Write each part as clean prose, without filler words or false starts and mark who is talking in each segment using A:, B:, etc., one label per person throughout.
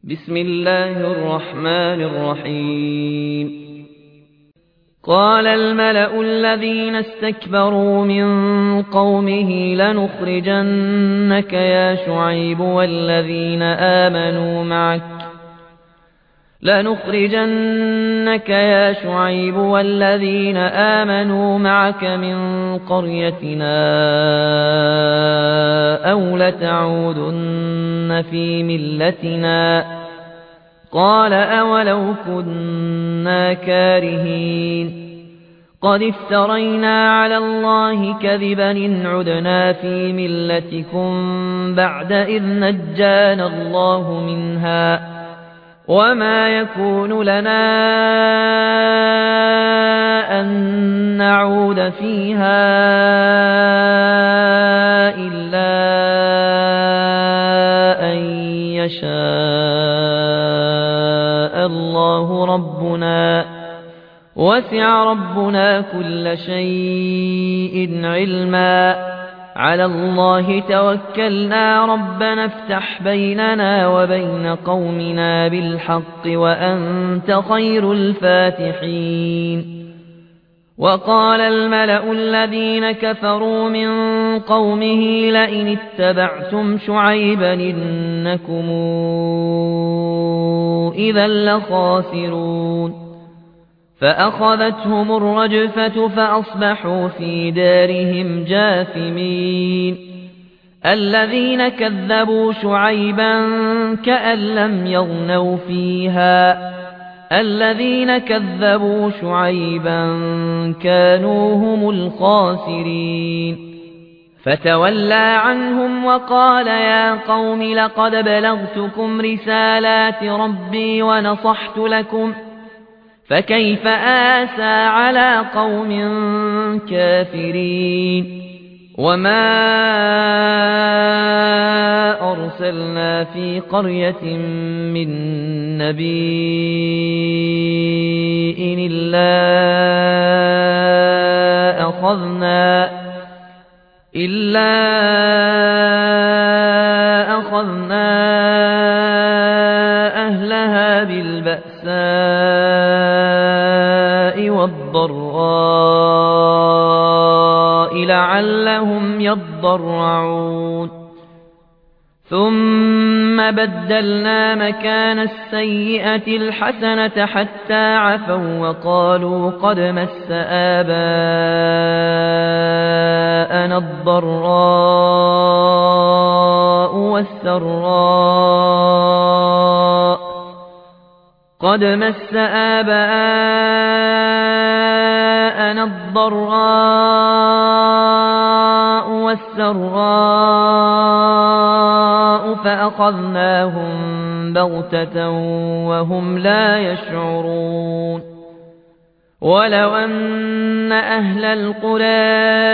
A: بسم الله الرحمن الرحيم. قال الملأ الذين استكبروا من قومه لنخرجنك يا شعيب والذين آمنوا معك من قريتنا أو لتعودن في ملتنا قال أولو كنا كارهين قد افترينا على الله كذبا إن عدنا في ملتكم بعد إذ نجانا الله منها وما يكون لنا أن نعود فيها إلا أن يشاء الله ربنا وسع ربنا كل شيء علما على الله توكلنا ربنا افتح بيننا وبين قومنا بالحق وأنت خير الفاتحين. وقال الملأ الذين كفروا من قومه لئن اتبعتم شعيبا إنكم إذا لخاسرون فأخذتهم الرجفة فأصبحوا في دارهم جاثمين. الذين كذبوا شعيبا كأن لم يغنوا فيها الذين كذبوا شعيبا كانوا هم الخاسرين. فتولى عنهم وقال يا قوم لقد بلغتكم رسالات ربي ونصحت لكم فكيف آسى على قوم كافرين. وما أرسلنا في قرية من نبي إلا أخذنا أهلها بالبأساء والضراء لعلهم يضرعون ثم بدلنا مكان السيئة الحسنة حتى عفوا وقالوا قد مس آباءنا الضراء والسراء فأخذناهم بغتة وهم لا يشعرون. ولو أن أهل القرى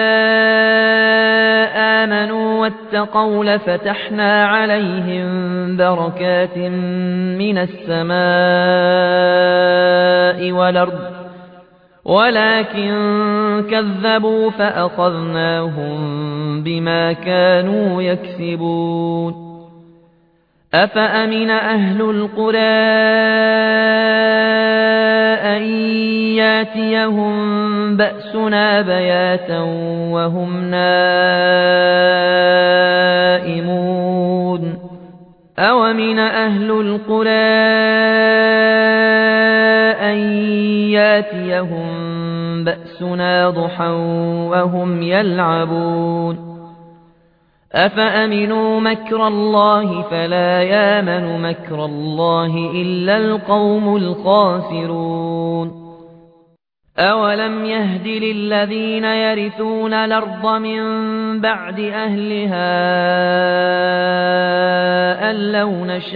A: آمنوا واتقوا لفتحنا عليهم بركات من السماء والأرض ولكن كذبوا فأخذناهم بما كانوا يكسبون. أفأمن أهل القرى أن ياتيهم بأسنا بياتا وهم نائمون أومن أهل القرى أن ياتيهم بأسنا ضحى وهم يلعبون أفأمنوا مكر الله فلا يامن مكر الله إلا القوم الخاسرون. أولم يهد للذين يرثون الأرض من بعد أهلها أن لو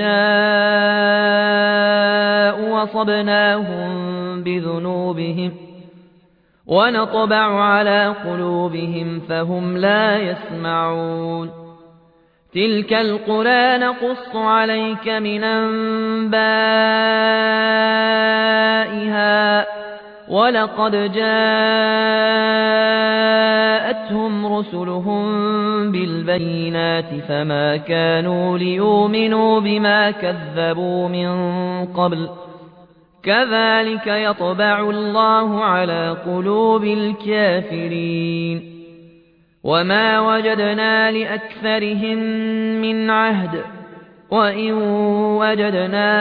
A: نشاء وصبناهم بذنوبهم ونطبع على قلوبهم فهم لا يسمعون. تلك القرى نقص عليك من أنبائها ولقد جاءتهم رسلهم بالبينات فما كانوا ليؤمنوا بما كذبوا من قبل كذلك يطبع الله على قلوب الكافرين وما وجدنا لأكثرهم من عهد وإن وجدنا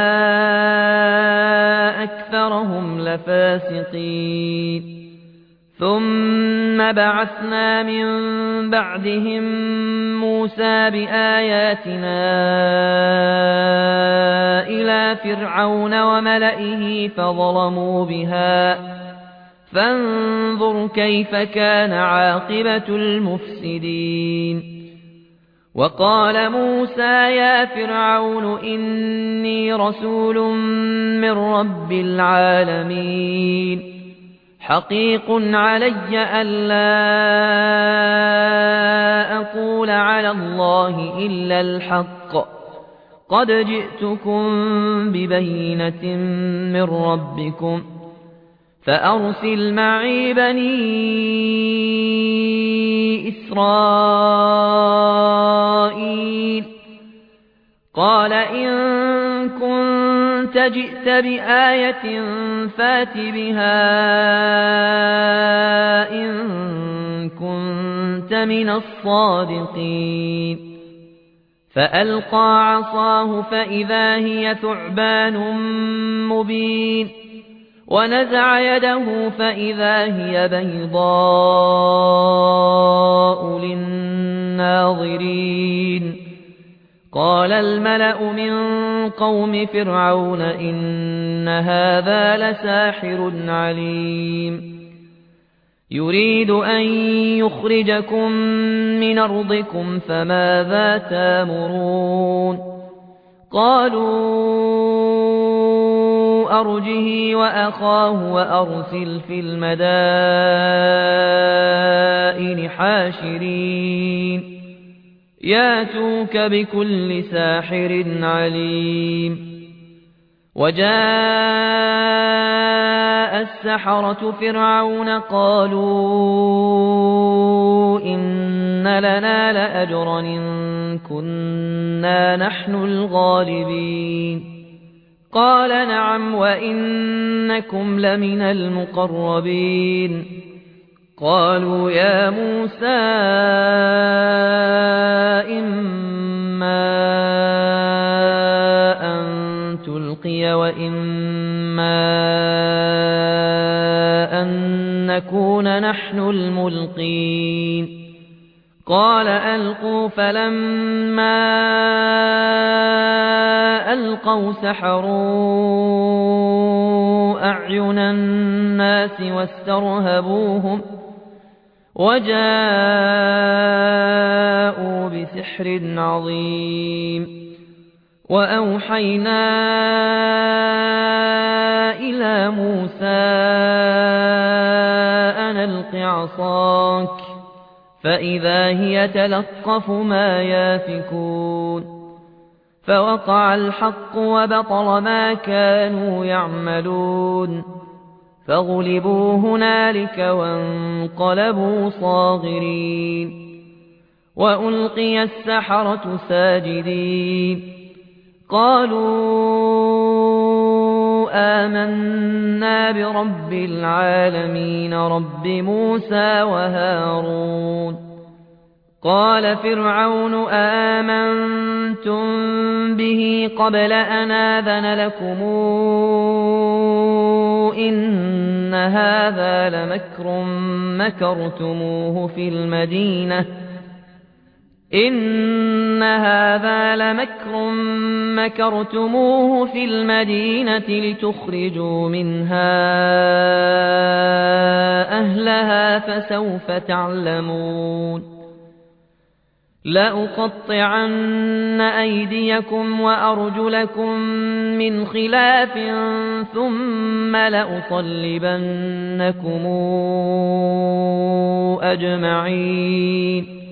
A: أكثرهم لفاسقين ثم بعثنا من بعدهم موسى بآياتنا إلى فرعون وملئه فظلموا بها فانظر كيف كان عاقبة المفسدين وقال موسى يا فرعون إني رسول من رب العالمين حقيق علي ألا أقول على الله إلا الحق قد جئتكم ببينة من ربكم فأرسل معي بني إسرائيل قال إن كنت جئت بآية فات بها إن كنت من الصادقين فألقى عصاه فإذا هي ثعبان مبين ونزع يده فإذا هي بيضاء للناظرين قال الملأ من قوم فرعون إن هذا لساحر عليم يريد أن يخرجكم من أرضكم فماذا تأمرون قالوا أرجه وأخاه وأرسل في المدائن حاشرين ياتوك بكل ساحر عليم وجاء السحرة فرعون قالوا إن لنا لأجرا إن كنا نحن الغالبين قال نعم وإنكم لمن المقربين قالوا يا موسى إما أن تلقي وإما أن نكون نحن الملقين قال ألقوا فلما ألقوا سحروا أعين الناس واسترهبوهم وجاءوا بسحر عظيم وأوحينا إلى موسى أن ألق عصاك فإذا هي تلقف ما يافكون فوقع الحق وبطل ما كانوا يعملون فغلبوا هنالك وانقلبوا صاغرين وألقي السحرة ساجدين قالوا آمنا برب العالمين رب موسى وهارون قال فرعون آمنتم به قبل أن آذن لكم إن هذا لمكر مكرتموه في المدينة لتخرجوا منها أهلها فسوف تعلمون لأقطعن أيديكم وأرجلكم من خلاف ثم لأصلبنكم أجمعين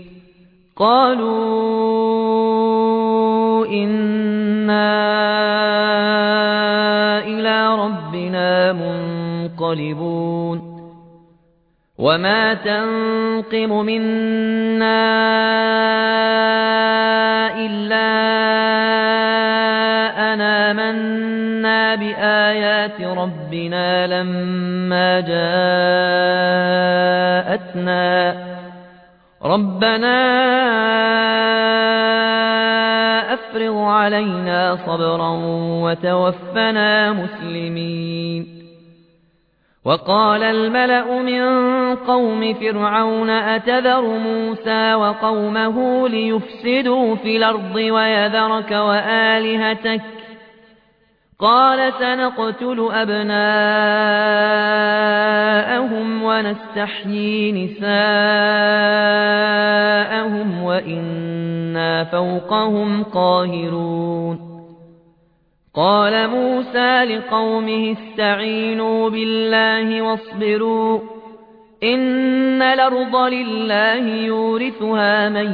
A: قالوا إنا إلى ربنا منقلبون وما تنقم منا إلا أن آمنا بآيات ربنا لما جاءتنا ربنا أفرغ علينا صبرا وتوفنا مسلمين وقال الملأ من قوم فرعون أتذر موسى وقومه ليفسدوا في الأرض ويذرك وآلهتك قال سنقتل أبناءهم ونستحيي نساءهم وإنا فوقهم قاهرون قال موسى لقومه استعينوا بالله واصبروا إن الأرض لله يورثها من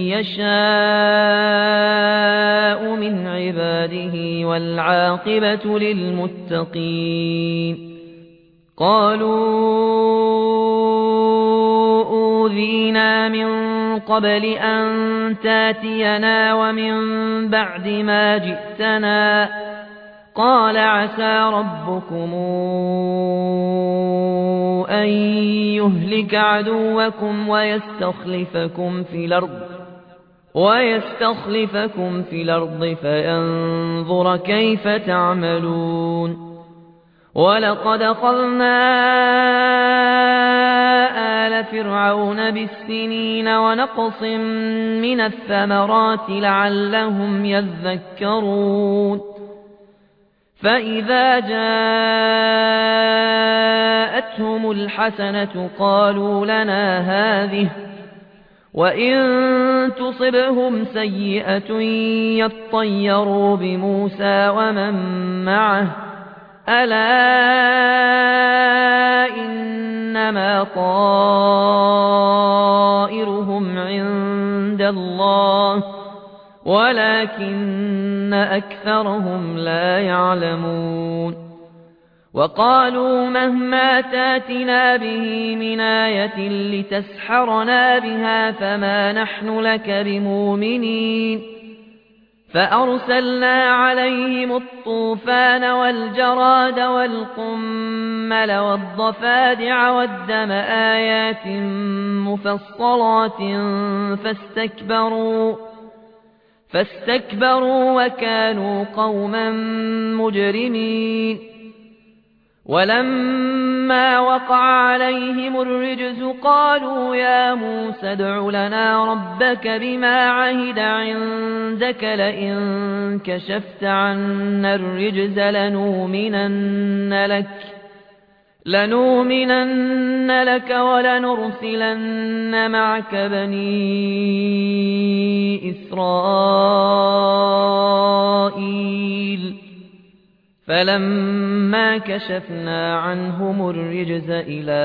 A: يشاء من عباده والعاقبة للمتقين قالوا أوذينا من قبل أن تاتينا ومن بعد ما جئتنا قال عسى ربكم أن يهلك عدوكم ويستخلفكم في الأرض فينظر كيف تعملون ولقد أخذنا آل فرعون بالسنين ونقص من الثمرات لعلهم يذكرون فإذا جاءتهم الحسنة قالوا لنا هذه وإن تصبهم سيئة يطيروا بموسى ومن معه ألا إنما طائرهم عند الله ولكن أكثرهم لا يعلمون وقالوا مهما تاتنا به من آية لتسحرنا بها فما نحن لك بمؤمنين فأرسلنا عليهم الطوفان والجراد والقمل والضفادع والدم آيات مفصلات فاستكبروا وكانوا قوما مجرمين ولما وقع عليهم الرجز قالوا يا موسى ادع لنا ربك بما عهد عندك لئن كشفت عنا الرجز لنؤمنن لك ولنرسلن معك بني إسرائيل فلما كشفنا عنهم الرجز إلى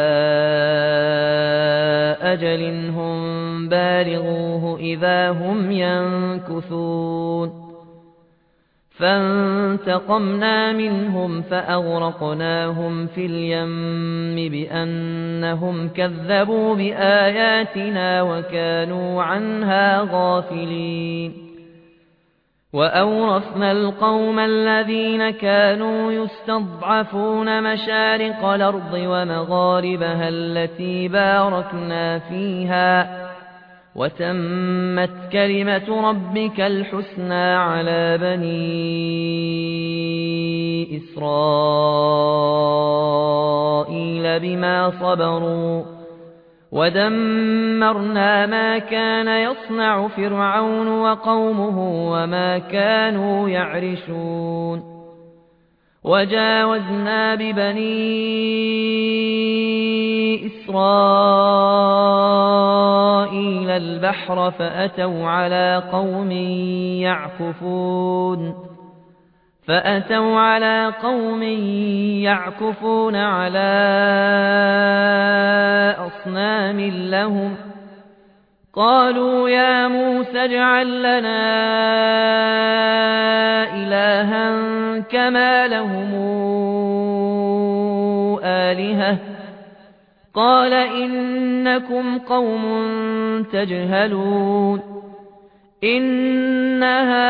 A: أجل هم بالغوه إذا هم ينكثون فانتقمنا منهم فأغرقناهم في اليم بأنهم كذبوا بآياتنا وكانوا عنها غافلين وأورثنا القوم الذين كانوا يستضعفون مشارق الأرض ومغاربها التي باركنا فيها وتمت كلمة ربك الحسنى على بني إسرائيل بما صبروا ودمرنا ما كان يصنع فرعون وقومه وما كانوا يعرشون وجاوزنا ببني إسرائيل البحر فأتوا على قوم يعكفون على أصنام لهم قالوا يا موسى اجعل لنا إلها كما لهم آلهة قال إنكم قوم تجهلون إن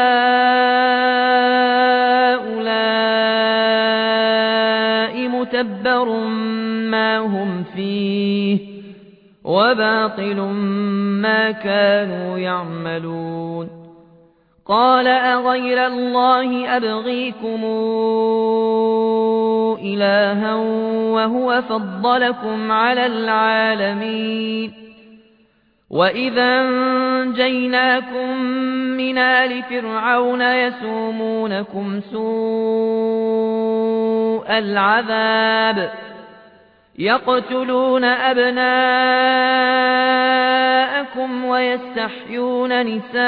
A: هؤلاء متبر ما هم فيه وباطل ما كانوا يعملون قال أغير الله أبغيكم إلها وهو فضلكم على العالمين وإذا أنجيناكم من آل فرعون يسومونكم سوء العذاب يقتلون أبناءكم ويستحيون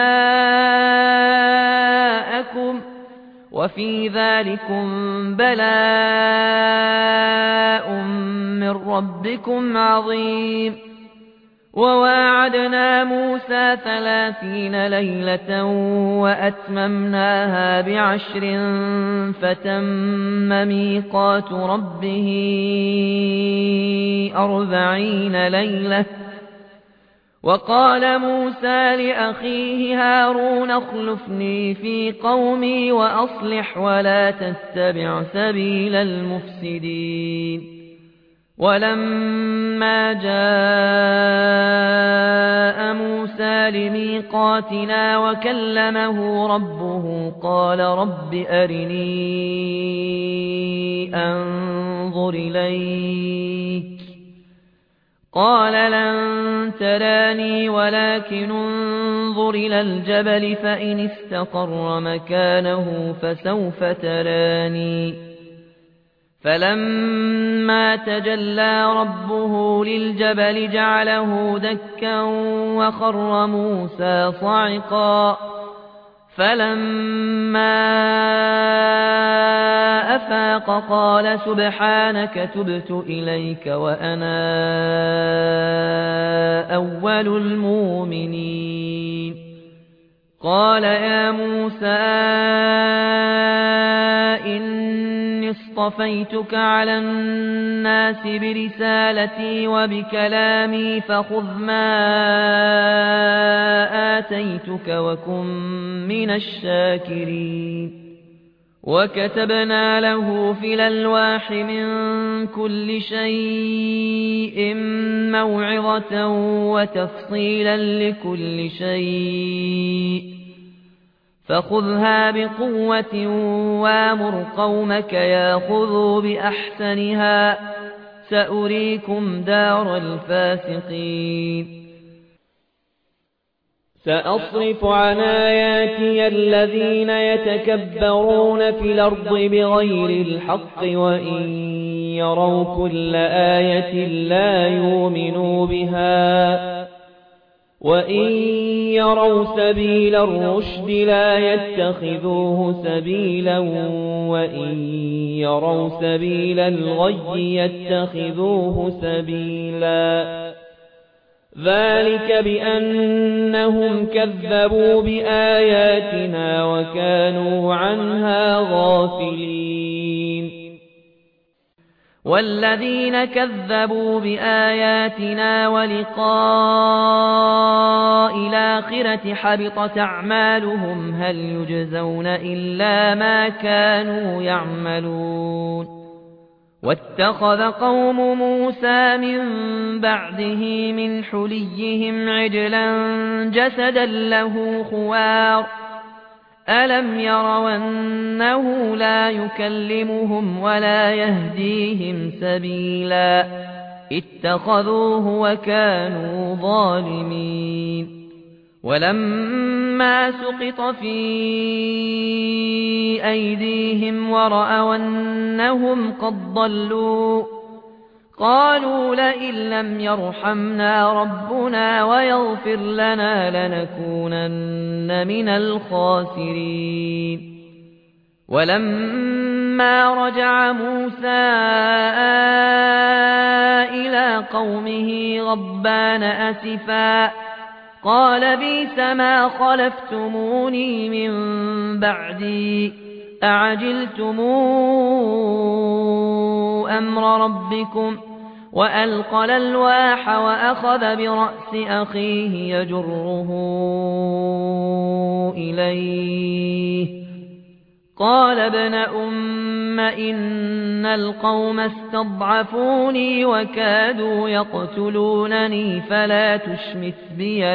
A: نساءكم وفي ذلكم بلاء من ربكم عظيم وواعدنا موسى 30 ليلة وأتممناها ب10 فتم ميقات ربه 40 ليلة وقال موسى لأخيه هارون اخلفني في قومي وأصلح ولا تتبع سبيل المفسدين ولما جاء موسى لميقاتنا وكلمه ربه قال رب أرني أنظر إليك قال لن تراني ولكن انظر إلى الجبل فإن استقر مكانه فسوف تراني فلما تجلى ربه للجبل جعله دكا وخر موسى صعقا فلما أفاق قال سبحانك تبت إليك وأنا أول المؤمنين قال يا موسى إني اصطفيتك على الناس برسالتي وبكلامي فخذ ما آتيتك وكن من الشاكرين وكتبنا له في الألواح من كل شيء موعظة وتفصيلا لكل شيء فخذها بقوة وامر قومك ياخذوا بأحسنها سأريكم دار الفاسقين سأصرف عن آياتي الذين يتكبرون في الأرض بغير الحق وإن يروا كل آية لا يؤمنوا بها وإن يروا سبيل الرشد لا يتخذوه سبيلا وإن يروا سبيل الغي يتخذوه سبيلا ذلك بأنهم كذبوا بآياتنا وكانوا عنها غافلين والذين كذبوا بآياتنا ولقاء الآخرة حبطت أعمالهم هل يجزون إلا ما كانوا يعملون واتخذ قوم موسى من بعده من حليهم عجلا جسدا له خوار ألم يروا أنه لا يكلمهم ولا يهديهم سبيلا اتخذوه وكانوا ظالمين ولما سقط في أيديهم ورأوا أنهم قد ضلوا قالوا لئن لم يرحمنا ربنا ويغفر لنا لنكونن من الخاسرين ولما رجع موسى إلى قومه غضبان أسفا قال بئس ما خلفتموني من بعدي أعجلتم أمر ربكم وألقى الألواح وأخذ برأس أخيه يجره إليه قال ابن أم إن القوم استضعفوني وكادوا يقتلونني فلا تشمت بي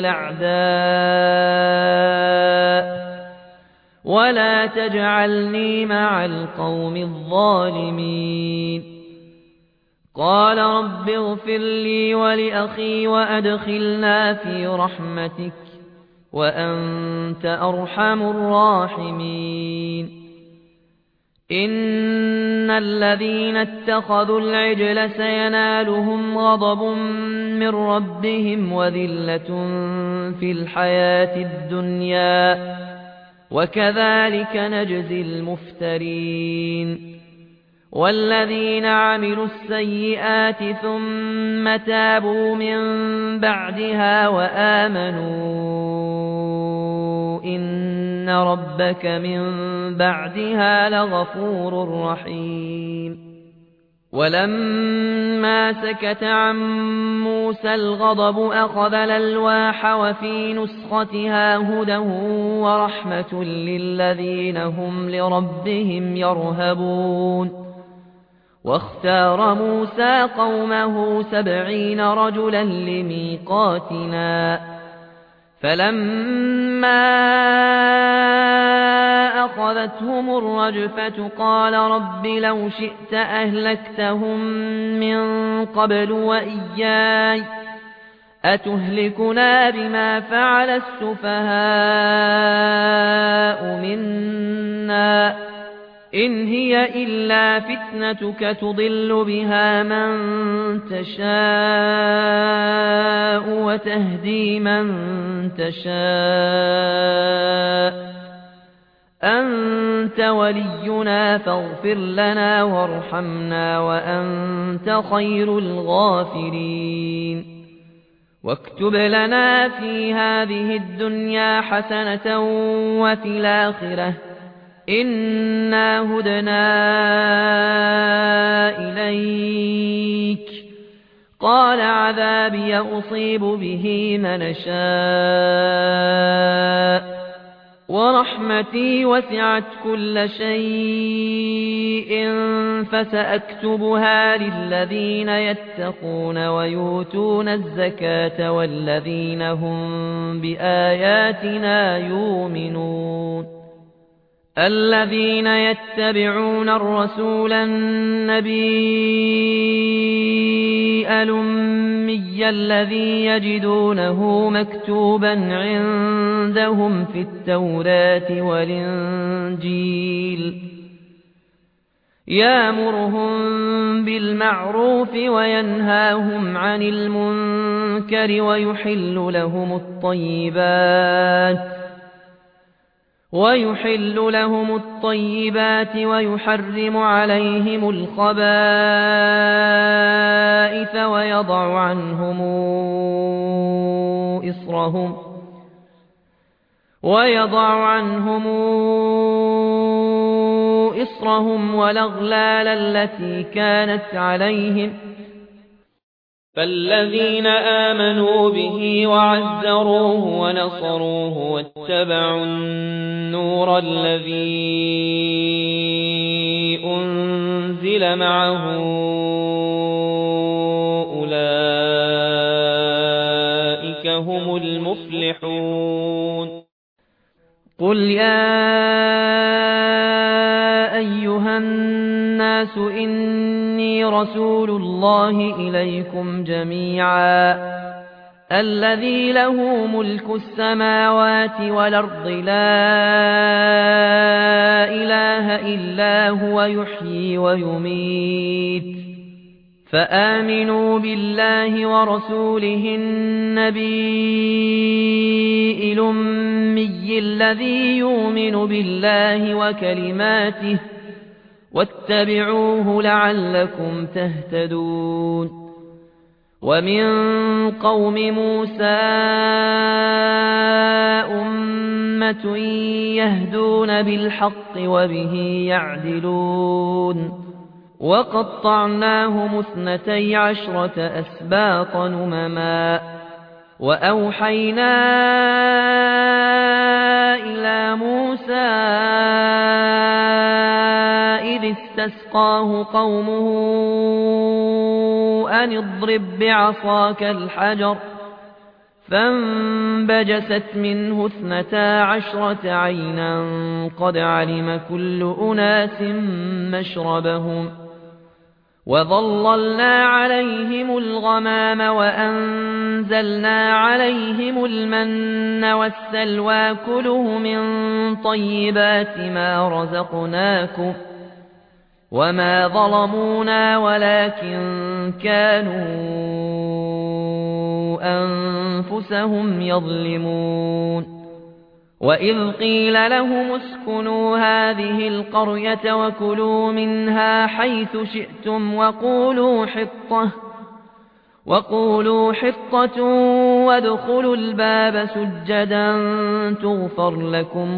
A: الأعداء ولا تجعلني مع القوم الظالمين قال رب اغفر لي ولأخي وأدخلنا في رحمتك وأنت أرحم الراحمين إن الذين اتخذوا العجل سينالهم غضب من ربهم وذلة في الحياة الدنيا وكذلك نجزي المفترين والذين عملوا السيئات ثم تابوا من بعدها وآمنوا إن ربك من بعدها لغفور رحيم ولما سكت عن موسى الغضب أخذ الألواح وفي نسختها هدى ورحمة للذين هم لربهم يرهبون واختار موسى قومه 70 رجلا لميقاتنا فلما أخذتهم الرجفة قال رب لو شئت أهلكتهم من قبل وإياي أتهلكنا بما فعل السفهاء منا إن هي إلا فتنتك تضل بها من تشاء وتهدي من تشاء أنت ولينا فاغفر لنا وارحمنا وأنت خير الغافرين واكتب لنا في هذه الدنيا حسنة وفي الآخرة إنا هدنا إليك قال عذابي أصيب به من شاء ورحمتي وسعت كل شيء فسأكتبها للذين يتقون ويؤتون الزكاة والذين هم بآياتنا يؤمنون الذين يتبعون الرسول النبي الأمي الذي يجدونه مكتوبا عندهم في التوراة والإنجيل يأمرهم بالمعروف وينهاهم عن المنكر ويحل لهم الطيبات ويحرم عليهم الخبائث ويضع عنهم إصرهم والأغلال التي كانت عليهم فالذين آمنوا به وعزروه ونصروه واتبعوا النور الذي أنزل معه أولئك هم المفلحون قل يا أيها الناس إني رسول الله إليكم جميعا الذي له ملك السماوات والأرض لا إله إلا هو يحيي ويميت فآمنوا بالله ورسوله النبي الأمي الذي يؤمن بالله وكلماته واتبعوه لعلكم تهتدون ومن قوم موسى أمة يهدون بالحق وبه يعدلون وقطعناهم 12 أسباط أمما وأوحينا إلى موسى إذ استسقاه قومه أن اضرب بعصاك الحجر فانبجست منه 12 عينا قد علم كل أناس مشربهم وظللنا عليهم الغمام وأنزلنا عليهم المن والسلوى كلوا من طيبات ما رزقناكم وما ظلمونا ولكن كانوا أنفسهم يظلمون وإذ قيل لهم اسكنوا هذه القرية وكلوا منها حيث شئتم وقولوا حطة وادخلوا الباب سجدا تغفر لكم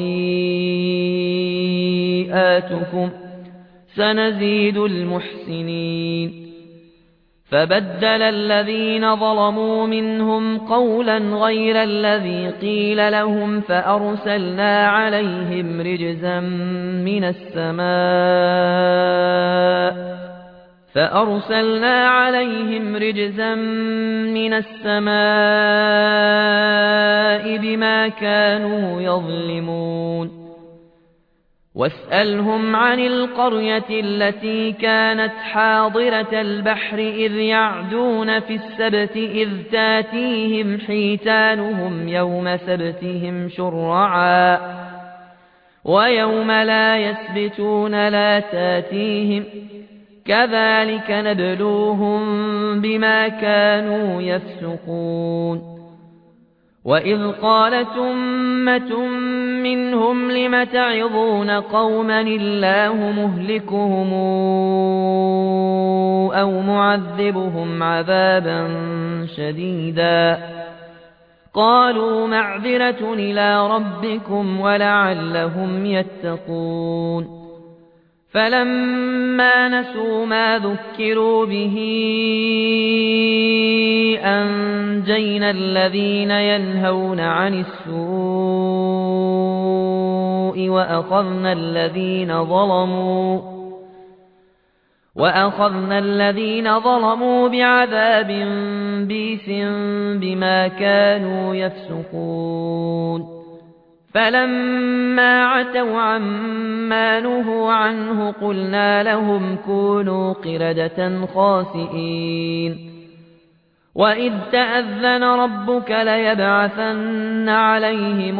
A: خطيئاتكم سنزيد المحسنين فبدل الذين ظلموا منهم قولا غير الذي قيل لهم فأرسلنا عليهم رجزا من السماء بما كانوا يظلمون واسألهم عن القرية التي كانت حاضرة البحر إذ يعدون في السبت إذ تاتيهم حيتانهم يوم سبتهم شرعا ويوم لا يسبتون لا تاتيهم كذلك نبلوهم بما كانوا يفسقون وإذ قالت أمة منهم لم تعظون قوما الله مهلكهم أو معذبهم عذابا شديدا قالوا معذرة إلى ربكم ولعلهم يتقون فلما نسوا ما ذكروا به أنجينا الذين ينهون عن السوء وأخذنا الذين ظلموا بعذاب بئس بما كانوا يفسقون فلما عتوا عما نهوا عنه قلنا لهم كونوا قردة خاسئين وإذ تأذن ربك ليبعثن عليهم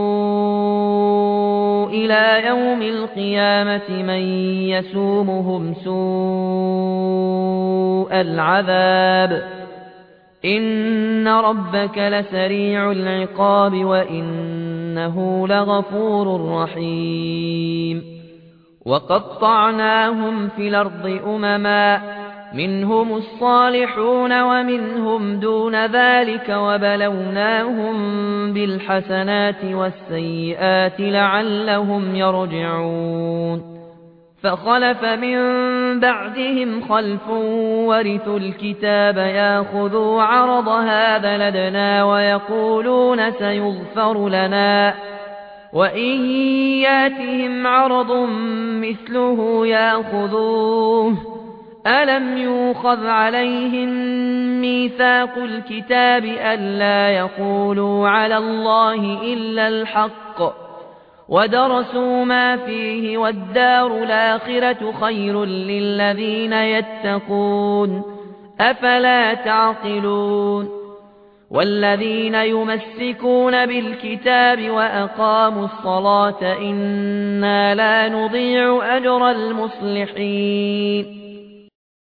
A: إلى يوم القيامة من يسومهم سوء العذاب إن ربك لسريع العقاب وإنه لغفور رحيم وقطعناهم في الأرض أمما منهم الصالحون ومنهم دون ذلك وبلوناهم بالحسنات والسيئات لعلهم يرجعون فخلف من بعدهم خلف ورثوا الكتاب ياخذوا عرض هذا لدنا ويقولون سيغفر لنا وإن ياتهم عرض مثله ياخذوه ألم يؤخذ عليهم ميثاق الكتاب ألا يقولوا على الله إلا الحق ودرسوا ما فيه والدار الآخرة خير للذين يتقون أفلا تعقلون والذين يمسكون بالكتاب وأقاموا الصلاة إنا لا نضيع أجر المصلحين